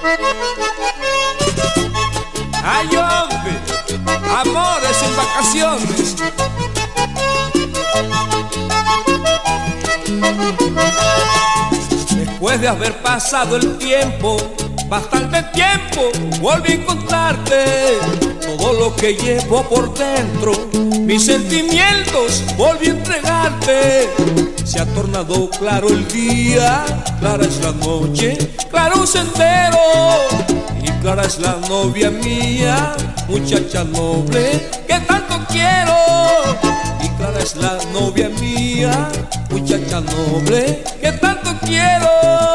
Ay, hombre, amores en vacaciones. Después de haber pasado el tiempo, bastante tiempo, volví a encontrarte. Todo lo que llevo por dentro, mis sentimientos, volví a entregarte. Se ha tornado claro el día, clara es la noche, claro un sendero. Y clara es la novia mía, muchacha noble, que tanto quiero. Y clara es la novia mía, muchacha noble, que tanto quiero.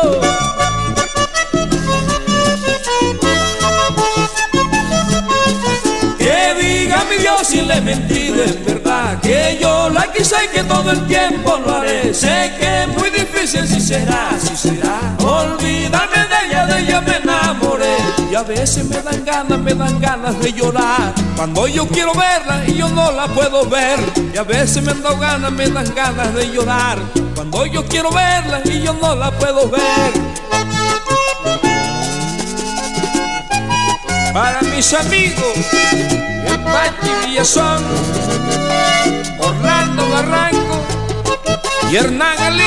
Que diga mi Dios si le he mentido en verdad, que yo la quise y que todo el tiempo lo haré. Sé que es muy difícil, si será olvidarme de ella me enamoré. Y a veces me dan ganas de llorar cuando yo quiero verla y yo no la puedo ver. Y a veces me dan ganas de llorar cuando yo quiero verla y yo no la puedo ver. Para mis amigos, el Pachi Villazón, Orlando Barranco y Hernán Ali.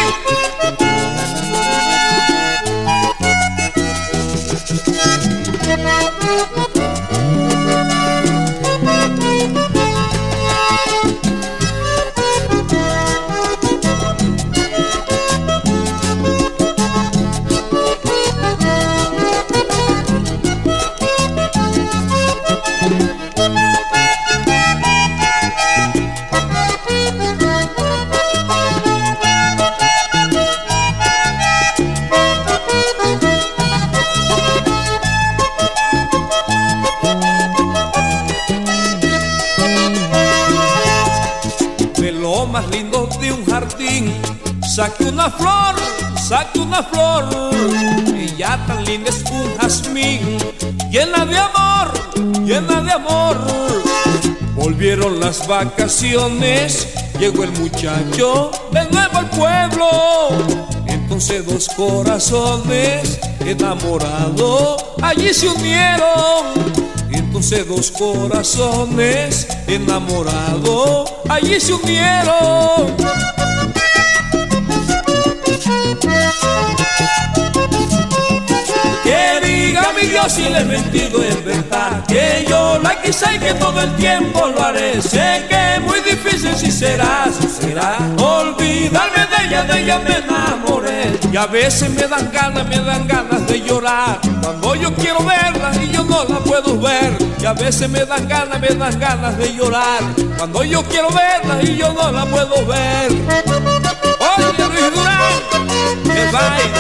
Más lindo de un jardín, saque una flor, ella tan linda es un jazmín, llena de amor. Volvieron las vacaciones, llegó el muchacho de nuevo al pueblo. Entonces dos corazones enamorados allí se unieron. Entonces dos corazones enamorados allí se unieron. Que diga mi Dios si le he mentido en verdad, que yo la quise y que todo el tiempo lo haré. Sé que es muy difícil, si será olvidarme de ella me enamoré. Y a veces me dan ganas de llorar cuando yo quiero verla y yo no la puedo ver. Y a veces me dan ganas de llorar cuando yo quiero verla y yo no la puedo ver. Oye, Luis Durán, que vaya.